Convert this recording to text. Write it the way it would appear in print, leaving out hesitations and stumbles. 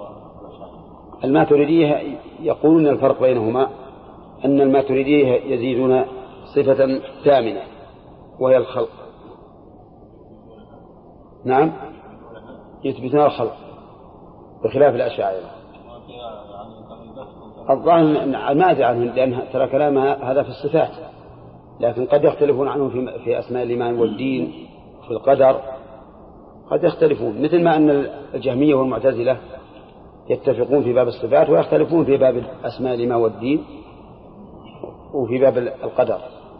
الماتريدية يقولون الفرق بينهما أن الماتريدية يزيدون صفة ثامنة وهي الخلق. نعم يثبتون الخلق بخلاف الأشاعرة. الظاهر ما أدري عنهم لأن ترى كلام هذا في الصفات، لكن قد يختلفون عنه في أسماء الإيمان والدين في القدر، قد يختلفون، مثل ما أن الجهمية والمعتزلة يتفقون في باب الصفات ويختلفون في باب أسماء الإيمان والدين وفي باب القدر.